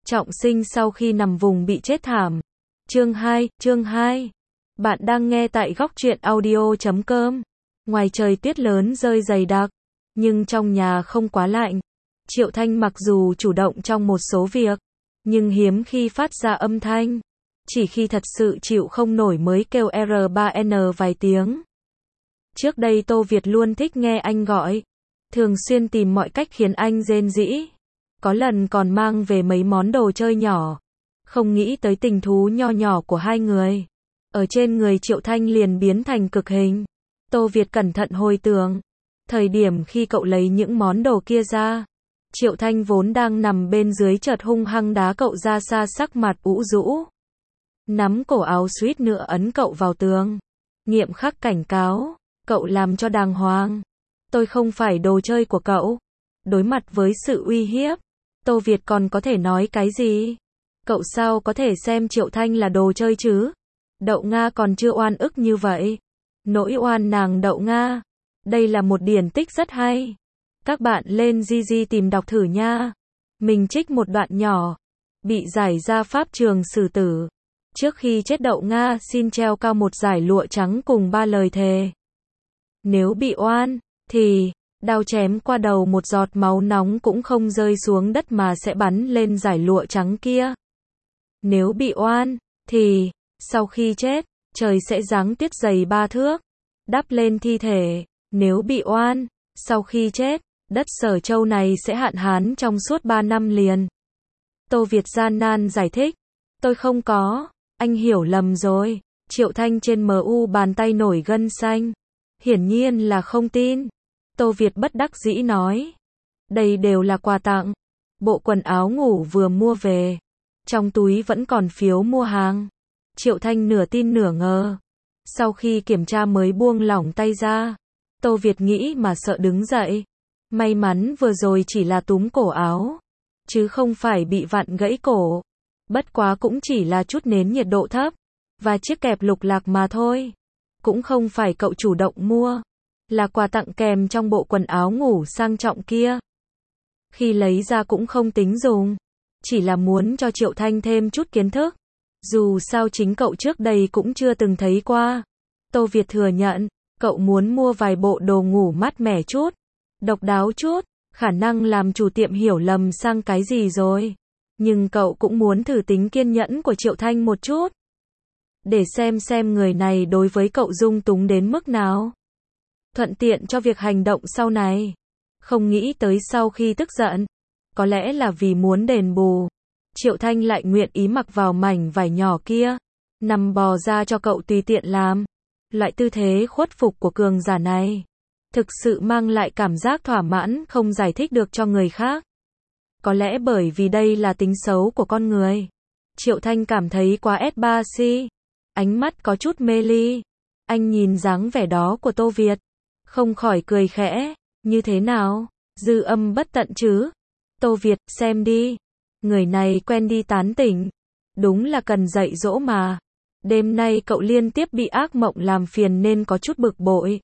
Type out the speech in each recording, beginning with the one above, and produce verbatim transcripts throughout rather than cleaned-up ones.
Trọng sinh sau khi nằm vùng bị chết thảm. Chương hai, chương hai. Bạn đang nghe tại góc truyện audio chấm com. Ngoài trời tuyết lớn rơi dày đặc, nhưng trong nhà không quá lạnh. Triệu Thanh mặc dù chủ động trong một số việc, nhưng hiếm khi phát ra âm thanh. Chỉ khi thật sự chịu không nổi mới kêu R ba N vài tiếng. Trước đây Tô Việt luôn thích nghe anh gọi, thường xuyên tìm mọi cách khiến anh rên rỉ. Có lần còn mang về mấy món đồ chơi nhỏ. Không nghĩ tới tình thú nho nhỏ của hai người. Ở trên người Triệu Thanh liền biến thành cực hình. Tô Việt cẩn thận hồi tưởng. Thời điểm khi cậu lấy những món đồ kia ra, Triệu Thanh vốn đang nằm bên dưới chợt hung hăng đá cậu ra xa, sắc mặt ủ rũ. Nắm cổ áo suýt nữa ấn cậu vào tường. Nghiêm khắc cảnh cáo, cậu làm cho đàng hoàng. Tôi không phải đồ chơi của cậu. Đối mặt với sự uy hiếp, Tô Việt còn có thể nói cái gì? Cậu sao có thể xem Triệu Thanh là đồ chơi chứ? Đậu Nga còn chưa oan ức như vậy. Nỗi oan nàng Đậu Nga. Đây là một điển tích rất hay. Các bạn lên Gigi tìm đọc thử nha. Mình trích một đoạn nhỏ. Bị giải ra pháp trường xử tử. Trước khi chết Đậu Nga xin treo cao một dải lụa trắng cùng ba lời thề. Nếu bị oan, thì đao chém qua đầu một giọt máu nóng cũng không rơi xuống đất mà sẽ bắn lên dải lụa trắng kia. Nếu bị oan, thì sau khi chết, trời sẽ giáng tuyết dày ba thước, đắp lên thi thể. Nếu bị oan, sau khi chết, đất Sở Châu này sẽ hạn hán trong suốt ba năm liền. Tô Việt gian nan giải thích. Tôi không có, anh hiểu lầm rồi. Triệu Thanh trên mờ u bàn tay nổi gân xanh. Hiển nhiên là không tin. Tô Việt bất đắc dĩ nói. Đây đều là quà tặng. Bộ quần áo ngủ vừa mua về. Trong túi vẫn còn phiếu mua hàng. Triệu Thanh nửa tin nửa ngờ. Sau khi kiểm tra mới buông lỏng tay ra. Tô Việt nghĩ mà sợ đứng dậy. May mắn vừa rồi chỉ là túm cổ áo, chứ không phải bị vặn gãy cổ. Bất quá cũng chỉ là chút nến nhiệt độ thấp, và chiếc kẹp lục lạc mà thôi. Cũng không phải cậu chủ động mua. Là quà tặng kèm trong bộ quần áo ngủ sang trọng kia. Khi lấy ra cũng không tính dùng. Chỉ là muốn cho Triệu Thanh thêm chút kiến thức. Dù sao chính cậu trước đây cũng chưa từng thấy qua. Tô Việt thừa nhận, cậu muốn mua vài bộ đồ ngủ mát mẻ chút, độc đáo chút, khả năng làm chủ tiệm hiểu lầm sang cái gì rồi. Nhưng cậu cũng muốn thử tính kiên nhẫn của Triệu Thanh một chút. Để xem xem người này đối với cậu dung túng đến mức nào. Thuận tiện cho việc hành động sau này. Không nghĩ tới sau khi tức giận, có lẽ là vì muốn đền bù, Triệu Thanh lại nguyện ý mặc vào mảnh vải nhỏ kia, nằm bò ra cho cậu tùy tiện làm. Loại tư thế khuất phục của cường giả này, thực sự mang lại cảm giác thỏa mãn không giải thích được cho người khác. Có lẽ bởi vì đây là tính xấu của con người. Triệu Thanh cảm thấy quá ét ba xê. Ánh mắt có chút mê ly. Anh nhìn dáng vẻ đó của Tô Việt, không khỏi cười khẽ. Như thế nào? Dư âm bất tận chứ? Tô Việt, xem đi. Người này quen đi tán tỉnh. Đúng là cần dạy dỗ mà. Đêm nay cậu liên tiếp bị ác mộng làm phiền nên có chút bực bội.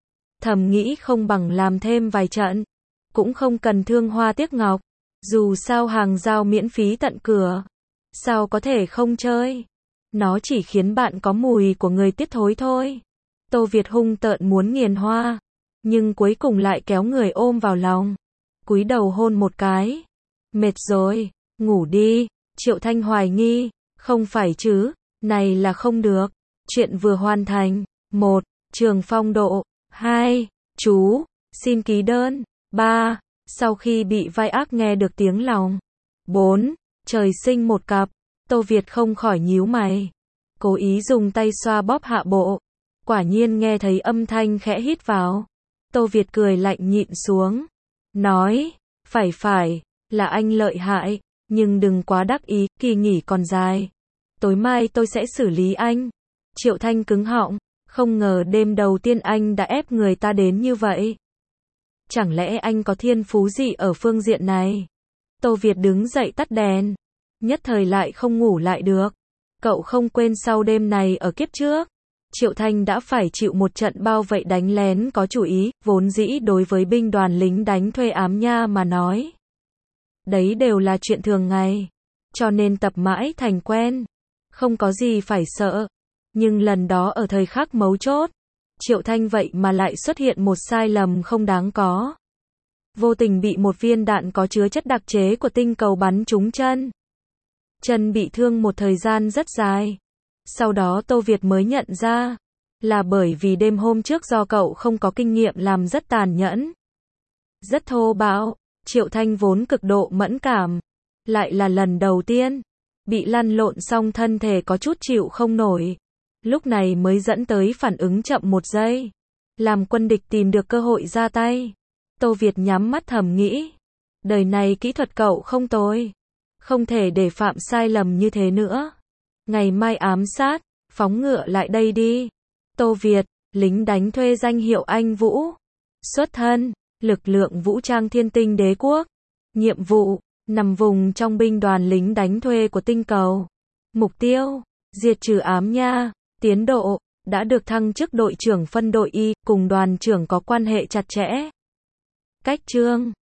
Thầm nghĩ không bằng làm thêm vài trận. Cũng không cần thương hoa tiếc ngọc. Dù sao hàng giao miễn phí tận cửa. Sao có thể không chơi? Nó chỉ khiến bạn có mùi của người tiết thối thôi. Tô Việt hung tợn muốn nghiền hoa. Nhưng cuối cùng lại kéo người ôm vào lòng. Cúi đầu hôn một cái. Mệt rồi, ngủ đi. Triệu Thanh hoài nghi. Không phải chứ, này là không được. Chuyện vừa hoàn thành. một. Trường phong độ. hai. Chú, xin ký đơn. ba. Sau khi bị vai ác nghe được tiếng lòng. bốn. Trời sinh một cặp. Tô Việt không khỏi nhíu mày. Cố ý dùng tay xoa bóp hạ bộ. Quả nhiên nghe thấy âm thanh khẽ hít vào. Tô Việt cười lạnh nhịn xuống. Nói, phải phải, là anh lợi hại, nhưng đừng quá đắc ý, kỳ nghỉ còn dài. Tối mai tôi sẽ xử lý anh. Triệu Thanh cứng họng, không ngờ đêm đầu tiên anh đã ép người ta đến như vậy. Chẳng lẽ anh có thiên phú gì ở phương diện này? Tô Việt đứng dậy tắt đèn. Nhất thời lại không ngủ lại được. Cậu không quên sau đêm này ở kiếp trước, Triệu Thanh đã phải chịu một trận bao vây đánh lén có chủ ý, vốn dĩ đối với binh đoàn lính đánh thuê ám nha mà nói. Đấy đều là chuyện thường ngày. cho nên tập mãi thành quen. Không có gì phải sợ. Nhưng lần đó ở thời khắc mấu chốt, Triệu Thanh vậy mà lại xuất hiện một sai lầm không đáng có. Vô tình bị một viên đạn có chứa chất đặc chế của tinh cầu bắn trúng chân. Chân bị thương một thời gian rất dài. Sau đó Tô Việt mới nhận ra, là bởi vì đêm hôm trước do cậu không có kinh nghiệm làm rất tàn nhẫn. Rất thô bạo, Triệu Thanh vốn cực độ mẫn cảm. Lại là lần đầu tiên, bị lăn lộn xong thân thể có chút chịu không nổi. Lúc này mới dẫn tới phản ứng chậm một giây. Làm quân địch tìm được cơ hội ra tay. Tô Việt nhắm mắt thầm nghĩ. Đời này kỹ thuật cậu không tồi. Không thể để phạm sai lầm như thế nữa. Ngày mai ám sát, phóng ngựa lại đây đi. Tô Việt, lính đánh thuê danh hiệu Anh Vũ. Xuất thân, lực lượng vũ trang Thiên Tinh Đế Quốc. Nhiệm vụ, nằm vùng trong binh đoàn lính đánh thuê của tinh cầu. Mục tiêu, diệt trừ ám nha. Tiến độ, đã được thăng chức đội trưởng phân đội Y, cùng đoàn trưởng có quan hệ chặt chẽ. Cách chương